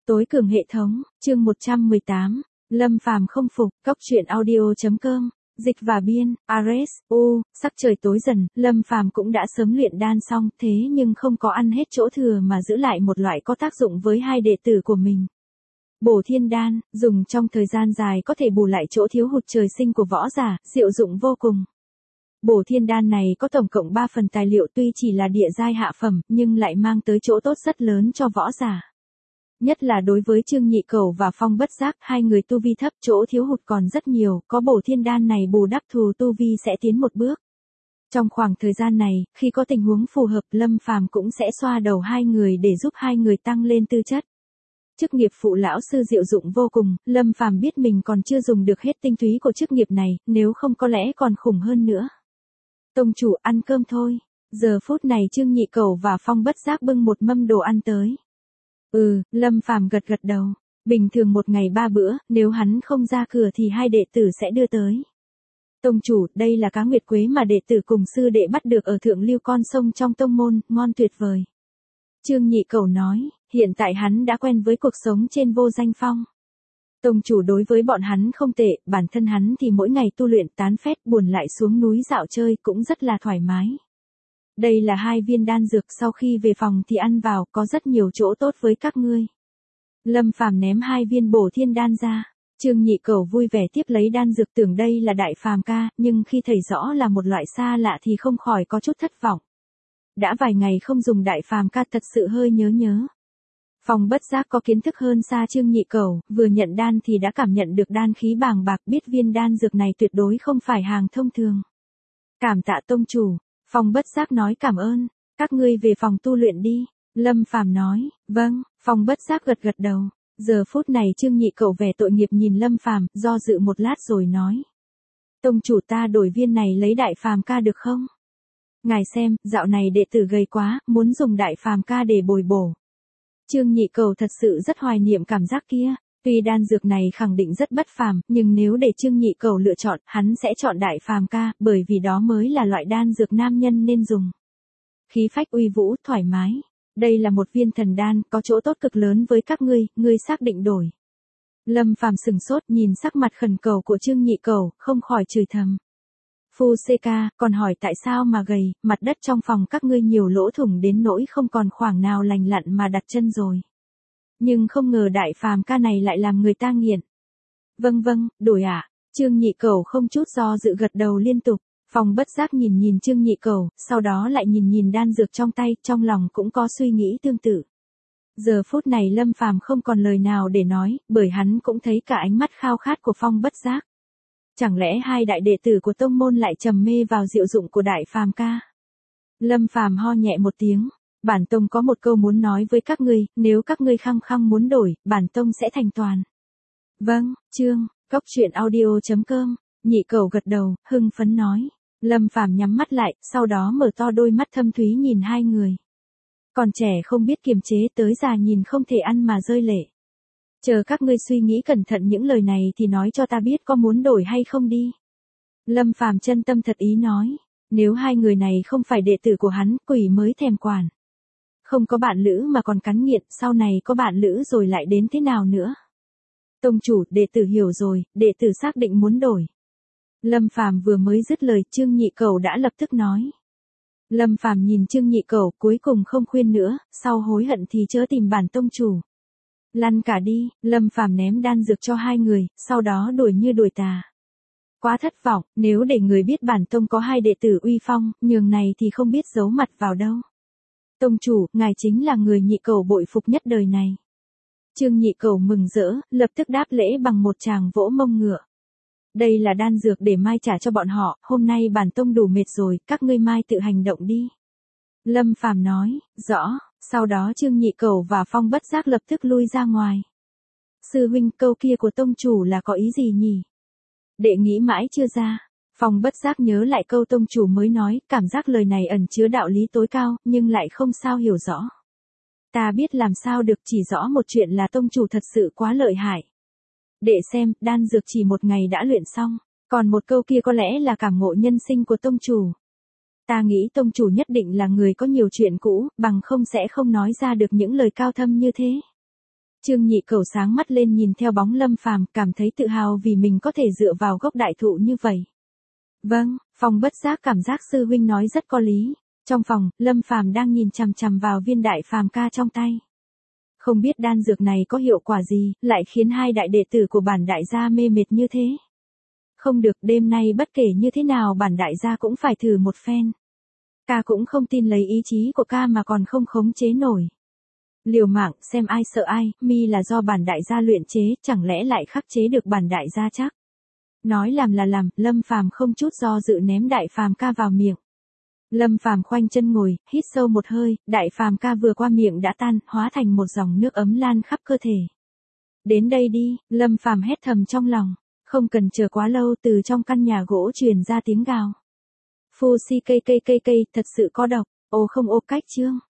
Tối cường hệ thống, chương 118, Lâm Phàm không phục, Cóc truyện audio.com, dịch và biên, Ares, sắc trời tối dần, Lâm Phàm cũng đã sớm luyện đan xong, thế nhưng không có ăn hết chỗ thừa mà giữ lại một loại có tác dụng với hai đệ tử của mình. Bổ thiên đan, dùng trong thời gian dài có thể bù lại chỗ thiếu hụt trời sinh của võ giả, diệu dụng vô cùng. Bổ thiên đan này có tổng cộng 3 phần tài liệu tuy chỉ là địa giai hạ phẩm, nhưng lại mang tới chỗ tốt rất lớn cho võ giả. Nhất là đối với Trương Nhị Cẩu và Phong Bất Giác, hai người tu vi thấp, chỗ thiếu hụt còn rất nhiều, có bổ thiên đan này bù đắp thù tu vi sẽ tiến một bước. Trong khoảng thời gian này, khi có tình huống phù hợp, Lâm Phàm cũng sẽ xoa đầu hai người để giúp hai người tăng lên tư chất. Chức nghiệp phụ lão sư diệu dụng vô cùng, Lâm Phàm biết mình còn chưa dùng được hết tinh túy của chức nghiệp này, nếu không có lẽ còn khủng hơn nữa. Tông chủ, ăn cơm thôi. Giờ phút này Trương Nhị Cẩu và Phong Bất Giác bưng một mâm đồ ăn tới. Lâm Phàm gật gật đầu. Bình thường một ngày 3 bữa, nếu hắn không ra cửa thì hai đệ tử sẽ đưa tới. Tông chủ, đây là cá nguyệt quế mà đệ tử cùng sư đệ bắt được ở thượng lưu con sông trong tông môn, ngon tuyệt vời. Trương Nhị Cẩu nói, hiện tại hắn đã quen với cuộc sống trên vô danh phong. Tông chủ đối với bọn hắn không tệ, bản thân hắn thì mỗi ngày tu luyện tán phét, buồn lại xuống núi dạo chơi cũng rất là thoải mái. Đây là 2 viên đan dược, sau khi về phòng thì ăn vào, có rất nhiều chỗ tốt với các ngươi. Lâm Phàm ném 2 viên bổ thiên đan ra. Trương Nhị Cẩu vui vẻ tiếp lấy đan dược, tưởng đây là đại phàm ca, nhưng khi thấy rõ là một loại xa lạ thì không khỏi có chút thất vọng. Đã vài ngày không dùng đại phàm ca, thật sự hơi nhớ. Phong Bất Giác có kiến thức hơn xa Trương Nhị Cẩu, vừa nhận đan thì đã cảm nhận được đan khí bàng bạc, biết viên đan dược này tuyệt đối không phải hàng thông thường. Cảm tạ tông chủ. Phong Bất Giác nói cảm ơn, các ngươi về phòng tu luyện đi. Lâm Phàm nói, vâng. Phong Bất Giác gật gật đầu. Giờ phút này Trương Nhị Cẩu vẻ tội nghiệp nhìn Lâm Phàm, do dự một lát rồi nói. Tông chủ, ta đổi viên này lấy đại phàm ca được không? Ngài xem, dạo này đệ tử gầy quá, muốn dùng đại phàm ca để bồi bổ. Trương Nhị Cẩu thật sự rất hoài niệm cảm giác kia. Tuy đan dược này khẳng định rất bất phàm, nhưng nếu để Trương Nhị Cẩu lựa chọn, hắn sẽ chọn đại phàm ca, bởi vì đó mới là loại đan dược nam nhân nên dùng. Khí phách uy vũ, thoải mái. Đây là một viên thần đan, có chỗ tốt cực lớn với các ngươi xác định đổi. Lâm Phàm sừng sốt nhìn sắc mặt khẩn cầu của Trương Nhị Cẩu, không khỏi chửi thầm. Phu CK, còn hỏi tại sao mà gầy, mặt đất trong phòng các ngươi nhiều lỗ thủng đến nỗi không còn khoảng nào lành lặn mà đặt chân rồi. Nhưng không ngờ đại phàm ca này lại làm người ta nghiện. Vâng, đổi ạ. Trương Nhị Cẩu không chút do dự gật đầu liên tục. Phong Bất Giác nhìn Trương Nhị Cẩu, sau đó lại nhìn đan dược trong tay, trong lòng cũng có suy nghĩ tương tự. Giờ phút này Lâm Phàm không còn lời nào để nói, bởi hắn cũng thấy cả ánh mắt khao khát của Phong Bất Giác. Chẳng lẽ hai đại đệ tử của tông môn lại trầm mê vào diệu dụng của đại phàm ca? Lâm Phàm ho nhẹ một tiếng. Bản tông có một câu muốn nói với các ngươi, nếu các ngươi khăng khăng muốn đổi, bản tông sẽ thành toàn. Vâng, chương, Cóc truyện audio.com, Nhị Cẩu gật đầu, hưng phấn nói. Lâm Phàm nhắm mắt lại, sau đó mở to đôi mắt thâm thúy nhìn hai người. Còn trẻ không biết kiềm chế, tới già nhìn không thể ăn mà rơi lệ. Chờ các ngươi suy nghĩ cẩn thận những lời này thì nói cho ta biết có muốn đổi hay không đi. Lâm Phàm chân tâm thật ý nói, nếu hai người này không phải đệ tử của hắn, quỷ mới thèm quản. Không có bạn lữ mà còn cắn nghiện, sau này có bạn lữ rồi lại đến thế nào nữa? Tông chủ, đệ tử hiểu rồi, đệ tử xác định muốn đổi. Lâm Phàm vừa mới dứt lời, Trương Nhị Cẩu đã lập tức nói. Lâm Phàm nhìn Trương Nhị Cẩu, cuối cùng không khuyên nữa, sau hối hận thì chớ tìm bản tông chủ. Lăn cả đi. Lâm Phàm ném đan dược cho hai người, sau đó đuổi như đuổi tà. Quá thất vọng, nếu để người biết bản tông có hai đệ tử uy phong, nhường này thì không biết giấu mặt vào đâu. Tông chủ, ngài chính là người Nhị Cẩu bội phục nhất đời này. Trương Nhị Cẩu mừng rỡ, lập tức đáp lễ bằng một tràng vỗ mông ngựa. Đây là đan dược để mai trả cho bọn họ, hôm nay bản tông đủ mệt rồi, các ngươi mai tự hành động đi. Lâm Phàm nói, rõ, sau đó Trương Nhị Cẩu và Phong Bất Giác lập tức lui ra ngoài. Sư huynh, câu kia của tông chủ là có ý gì nhỉ? Đệ nghĩ mãi chưa ra. Phong Bất Giác nhớ lại câu tông chủ mới nói, cảm giác lời này ẩn chứa đạo lý tối cao, nhưng lại không sao hiểu rõ. Ta biết làm sao được, chỉ rõ một chuyện là tông chủ thật sự quá lợi hại. Đệ xem, đan dược chỉ một ngày đã luyện xong, còn một câu kia có lẽ là cảm ngộ nhân sinh của tông chủ. Ta nghĩ tông chủ nhất định là người có nhiều chuyện cũ, bằng không sẽ không nói ra được những lời cao thâm như thế. Trương Nhị Cẩu sáng mắt lên nhìn theo bóng Lâm Phàm, cảm thấy tự hào vì mình có thể dựa vào gốc đại thụ như vậy. Vâng, Phong bất giác cảm giác sư huynh nói rất có lý. Trong phòng, Lâm Phàm đang nhìn chằm chằm vào viên đại phàm ca trong tay. Không biết đan dược này có hiệu quả gì, lại khiến hai đại đệ tử của bản đại gia mê mệt như thế. Không được, đêm nay bất kể như thế nào bản đại gia cũng phải thử một phen. Ca cũng không tin lấy ý chí của ca mà còn không khống chế nổi. Liều mạng, xem ai sợ ai, mi là do bản đại gia luyện chế, chẳng lẽ lại khắc chế được bản đại gia chắc. Nói làm là làm, Lâm Phàm không chút do dự ném đại phàm ca vào miệng. Lâm Phàm khoanh chân ngồi, hít sâu một hơi, đại phàm ca vừa qua miệng đã tan, hóa thành một dòng nước ấm lan khắp cơ thể. Đến đây đi, Lâm Phàm hét thầm trong lòng, không cần chờ quá lâu, từ trong căn nhà gỗ truyền ra tiếng gào. Phu si cây, thật sự có độc, ô không ô cách chương.